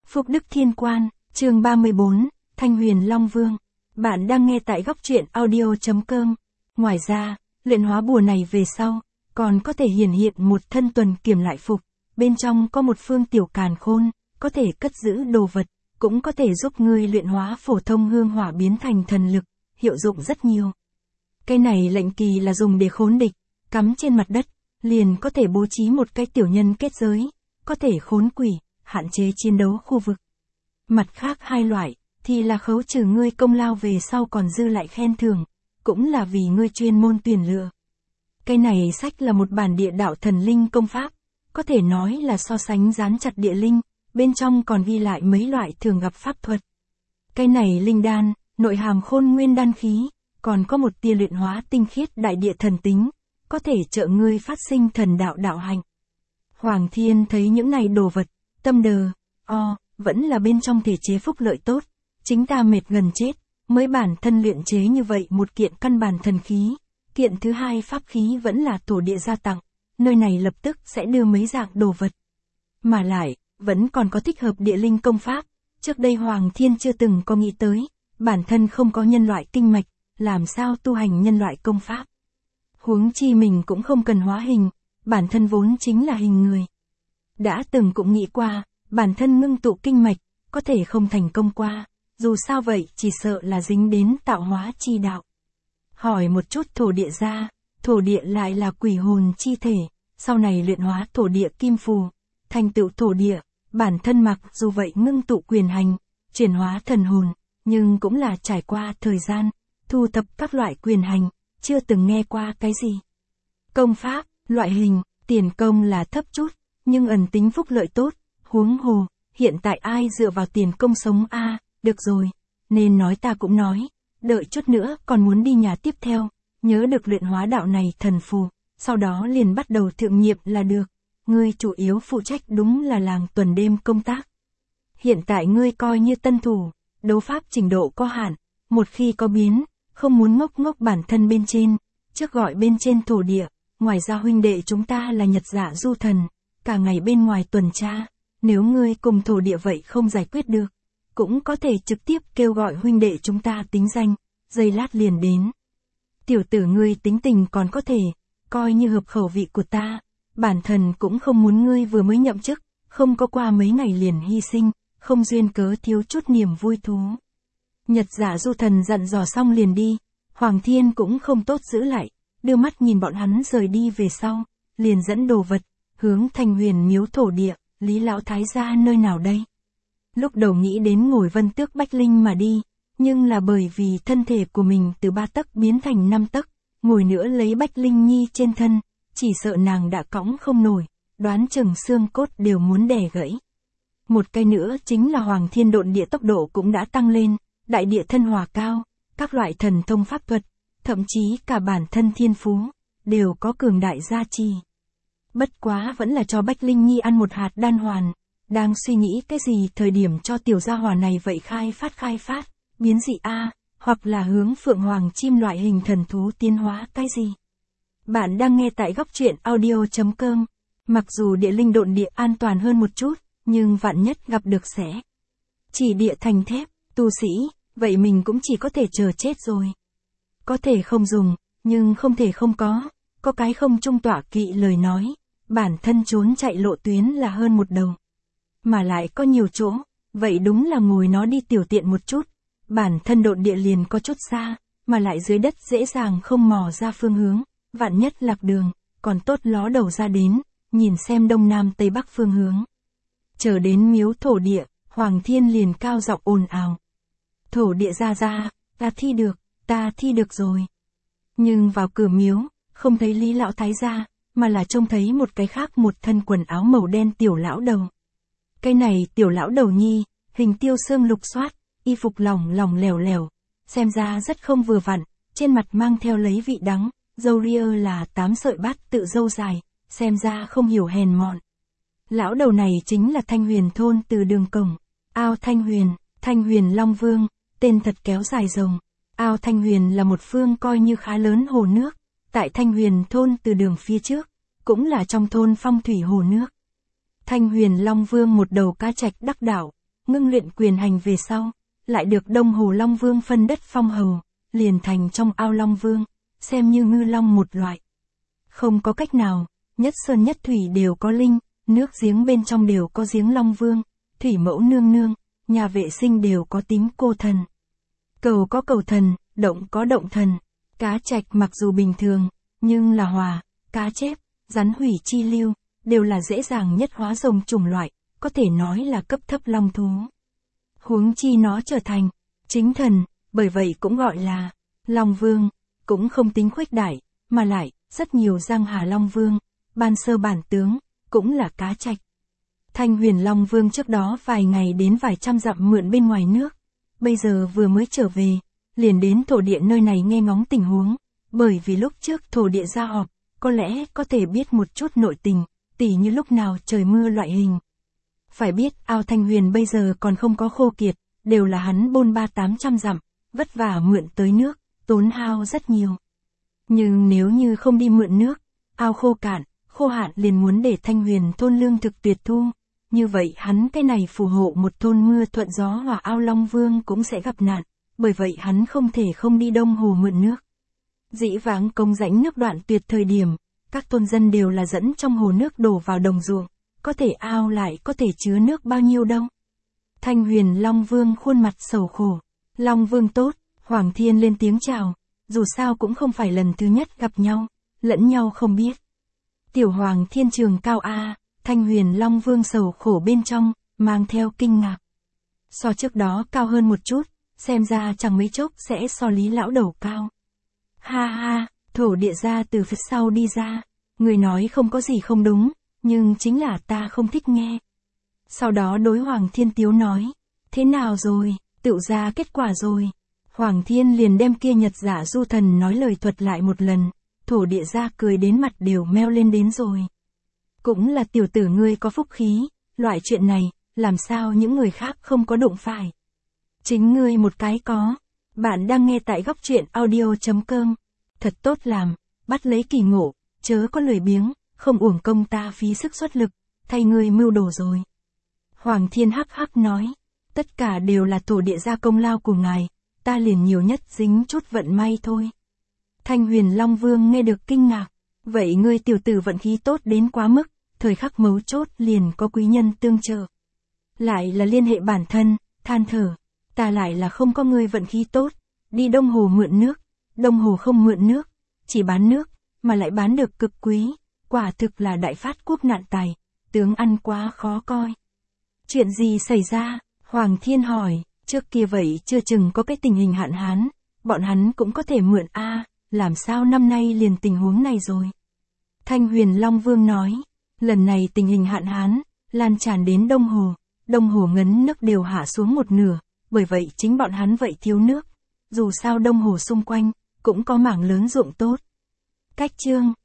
Phúc Đức Thiên Quan, chương 34, Thanh Huyền Long Vương. Bạn đang nghe tại góc truyện audio.com. Ngoài ra, luyện hóa bùa này về sau, còn có thể hiển hiện một thân tuần kiểm lại phục. Bên trong có một phương tiểu càn khôn, có thể cất giữ đồ vật, cũng có thể giúp ngươi luyện hóa phổ thông hương hỏa biến thành thần lực, hiệu dụng rất nhiều. Cái này lệnh kỳ là dùng để khốn địch, cắm trên mặt đất, liền có thể bố trí một cái tiểu nhân kết giới, có thể khốn quỷ, hạn chế chiến đấu khu vực. Mặt khác hai loại, thì là khấu trừ ngươi công lao về sau còn dư lại khen thưởng, cũng là vì ngươi chuyên môn tuyển lựa. Cái này sách là một bản địa đạo thần linh công pháp, có thể nói là so sánh dán chặt địa linh, bên trong còn ghi lại mấy loại thường gặp pháp thuật. Cái này linh đan, nội hàm khôn nguyên đan khí, còn có một tia luyện hóa tinh khiết đại địa thần tính, có thể trợ ngươi phát sinh thần đạo đạo hành. Hoàng Thiên thấy những này đồ vật, tâm đờ, vẫn là bên trong thể chế phúc lợi tốt, chính ta mệt gần chết, mới bản thân luyện chế như vậy một kiện căn bản thần khí, kiện thứ hai pháp khí vẫn là tổ địa gia tặng, nơi này lập tức sẽ đưa mấy dạng đồ vật. Mà lại, vẫn còn có thích hợp địa linh công pháp, trước đây Hoàng Thiên chưa từng có nghĩ tới, bản thân không có nhân loại kinh mạch, làm sao tu hành nhân loại công pháp. Huống chi mình cũng không cần hóa hình, bản thân vốn chính là hình người. Đã từng cũng nghĩ qua, bản thân ngưng tụ kinh mạch, có thể không thành công qua, dù sao vậy chỉ sợ là dính đến tạo hóa chi đạo. Hỏi một chút thổ địa ra, thổ địa lại là quỷ hồn chi thể, sau này luyện hóa thổ địa kim phù, thành tựu thổ địa, bản thân mặc dù vậy ngưng tụ quyền hành, chuyển hóa thần hồn, nhưng cũng là trải qua thời gian, thu thập các loại quyền hành, chưa từng nghe qua cái gì. Công pháp, loại hình, tiền công là thấp chút, nhưng ẩn tính phúc lợi tốt, huống hồ, hiện tại ai dựa vào tiền công sống a, được rồi, nên nói ta cũng nói, đợi chút nữa còn muốn đi nhà tiếp theo, nhớ được luyện hóa đạo này thần phù, sau đó liền bắt đầu thượng nhiệm là được, ngươi chủ yếu phụ trách đúng là làng tuần đêm công tác. Hiện tại ngươi coi như tân thủ, đấu pháp trình độ có hạn, một khi có biến, không muốn ngốc ngốc bản thân bên trên, trước gọi bên trên thổ địa, ngoài ra huynh đệ chúng ta là Nhật Dạ Du Thần, cả ngày bên ngoài tuần tra, nếu ngươi cùng thổ địa vậy không giải quyết được, cũng có thể trực tiếp kêu gọi huynh đệ chúng ta tính danh, giây lát liền đến. Tiểu tử ngươi tính tình còn có thể, coi như hợp khẩu vị của ta, bản thân cũng không muốn ngươi vừa mới nhậm chức, không có qua mấy ngày liền hy sinh, không duyên cớ thiếu chút niềm vui thú. Nhật Dạ Du Thần dặn dò xong liền đi, Hoàng Thiên cũng không tốt giữ lại, đưa mắt nhìn bọn hắn rời đi về sau, liền dẫn đồ vật, hướng Thanh Huyền miếu thổ địa, Lý Lão Thái gia nơi nào đây? Lúc đầu nghĩ đến ngồi Vân Tước Bách Linh mà đi, nhưng là bởi vì thân thể của mình từ 3 tấc biến thành 5 tấc, ngồi nữa lấy Bách Linh Nhi trên thân, chỉ sợ nàng đã cõng không nổi, đoán chừng xương cốt đều muốn đè gãy. Một cái nữa chính là Hoàng Thiên độn địa tốc độ cũng đã tăng lên, đại địa thân hòa cao, các loại thần thông pháp thuật, thậm chí cả bản thân thiên phú, đều có cường đại gia trì. Bất quá vẫn là cho Bách Linh Nhi ăn một hạt đan hoàn, đang suy nghĩ cái gì thời điểm cho tiểu gia hỏa này vậy khai phát, biến dị hoặc là hướng phượng hoàng chim loại hình thần thú tiến hóa cái gì. Bạn đang nghe tại góc truyện audio.com, mặc dù địa linh độn địa an toàn hơn một chút, nhưng vạn nhất gặp được sẽ chỉ địa thành thép, tu sĩ, vậy mình cũng chỉ có thể chờ chết rồi. Có thể không dùng, nhưng không thể không có cái không trung tọa kỵ lời nói, bản thân trốn chạy lộ tuyến là hơn một đầu. Mà lại có nhiều chỗ, vậy đúng là ngồi nó đi tiểu tiện một chút, bản thân độn địa liền có chút xa, mà lại dưới đất dễ dàng không mò ra phương hướng, vạn nhất lạc đường, còn tốt ló đầu ra đến, nhìn xem đông nam tây bắc phương hướng. Chờ đến miếu thổ địa, Hoàng Thiên liền cao giọng ồn ào. Thổ địa ra, ta thi được rồi. Nhưng vào cửa miếu, không thấy Lý Lão Thái gia, mà là trông thấy một cái khác một thân quần áo màu đen tiểu lão đầu. Cái này tiểu lão đầu nhi, hình tiêu xương lục xoát, y phục lỏng lẻo, xem ra rất không vừa vặn, trên mặt mang theo lấy vị đắng, râu ria là 8 sợi bát tự râu dài, xem ra không hiểu hèn mọn. Lão đầu này chính là Thanh Huyền thôn từ đường cổng, ao Thanh Huyền Long Vương, tên thật kéo dài rồng. Ao Thanh Huyền là một phương coi như khá lớn hồ nước, tại Thanh Huyền thôn từ đường phía trước, cũng là trong thôn phong thủy hồ nước. Thanh Huyền Long Vương một đầu cá trạch đắc đạo, ngưng luyện quyền hành về sau, lại được Đông Hồ Long Vương phân đất phong hầu, liền thành trong ao Long Vương, xem như ngư long một loại. Không có cách nào, nhất sơn nhất thủy đều có linh, nước giếng bên trong đều có giếng Long Vương, thủy mẫu nương nương, nhà vệ sinh đều có tím cô thần. Cầu có cầu thần, động có động thần, cá trạch mặc dù bình thường, nhưng là hòa, cá chép, rắn hủy chi lưu, đều là dễ dàng nhất hóa rồng chủng loại, có thể nói là cấp thấp long thú. Huống chi nó trở thành chính thần, bởi vậy cũng gọi là Long Vương, cũng không tính khuếch đại, mà lại rất nhiều Giang Hà Long Vương, ban sơ bản tướng, cũng là cá trạch. Thanh Huyền Long Vương trước đó vài ngày đến vài trăm dặm mượn bên ngoài nước, bây giờ vừa mới trở về, liền đến thổ địa nơi này nghe ngóng tình huống, bởi vì lúc trước thổ địa ra họp, có lẽ có thể biết một chút nội tình, tỉ như lúc nào trời mưa loại hình. Phải biết ao Thanh Huyền bây giờ còn không có khô kiệt, đều là hắn bôn 300-800 dặm, vất vả mượn tới nước, tốn hao rất nhiều. Nhưng nếu như không đi mượn nước, ao khô cạn, khô hạn liền muốn để Thanh Huyền thôn lương thực tuyệt thu, như vậy hắn cái này phù hộ một thôn mưa thuận gió hòa ao Long Vương cũng sẽ gặp nạn, bởi vậy hắn không thể không đi Đông Hồ mượn nước. Dĩ vãng công rãnh nước đoạn tuyệt thời điểm, các thôn dân đều là dẫn trong hồ nước đổ vào đồng ruộng, có thể ao lại có thể chứa nước bao nhiêu đâu. Thanh Huyền Long Vương khuôn mặt sầu khổ, Long Vương tốt, Hoàng Thiên lên tiếng chào, dù sao cũng không phải lần thứ nhất gặp nhau, lẫn nhau không biết. Tiểu Hoàng Thiên trường cao a, Thanh Huyền Long Vương sầu khổ bên trong, mang theo kinh ngạc. So trước đó cao hơn một chút, xem ra chẳng mấy chốc sẽ so Lý lão đầu cao. Ha ha, thổ địa ra từ phía sau đi ra, người nói không có gì không đúng, nhưng chính là ta không thích nghe. Sau đó đối Hoàng Thiên tiếu nói, thế nào rồi, tự ra kết quả rồi. Hoàng Thiên liền đem kia Nhật Giả Du Thần nói lời thuật lại một lần, thổ địa ra cười đến mặt đều meo lên đến rồi. Cũng là tiểu tử ngươi có phúc khí, loại chuyện này, làm sao những người khác không có đụng phải. Chính ngươi một cái có. Bạn đang nghe tại góc truyện audio.com. Thật tốt làm, bắt lấy kỳ ngộ, chớ có lười biếng, không uổng công ta phí sức xuất lực, thay ngươi mưu đồ rồi. Hoàng Thiên hắc hắc nói, tất cả đều là thổ địa gia công lao của ngài, ta liền nhiều nhất dính chút vận may thôi. Thanh Huyền Long Vương nghe được kinh ngạc, vậy ngươi tiểu tử vận khí tốt đến quá mức, thời khắc mấu chốt liền có quý nhân tương trợ. Lại là liên hệ bản thân, than thở, ta lại là không có ngươi vận khí tốt, đi Đông Hồ mượn nước, Đông Hồ không mượn nước, chỉ bán nước, mà lại bán được cực quý, quả thực là đại phát quốc nạn tài, tướng ăn quá khó coi. Chuyện gì xảy ra? Hoàng Thiên hỏi, trước kia vậy chưa chừng có cái tình hình hạn hán, bọn hắn cũng có thể mượn a, làm sao năm nay liền tình huống này rồi? Thanh Huyền Long Vương nói, lần này tình hình hạn hán, lan tràn đến Đông Hồ ngấn nước đều hạ xuống một nửa, bởi vậy chính bọn hắn vậy thiếu nước, dù sao Đông Hồ xung quanh, cũng có mảng lớn ruộng tốt. Cách chương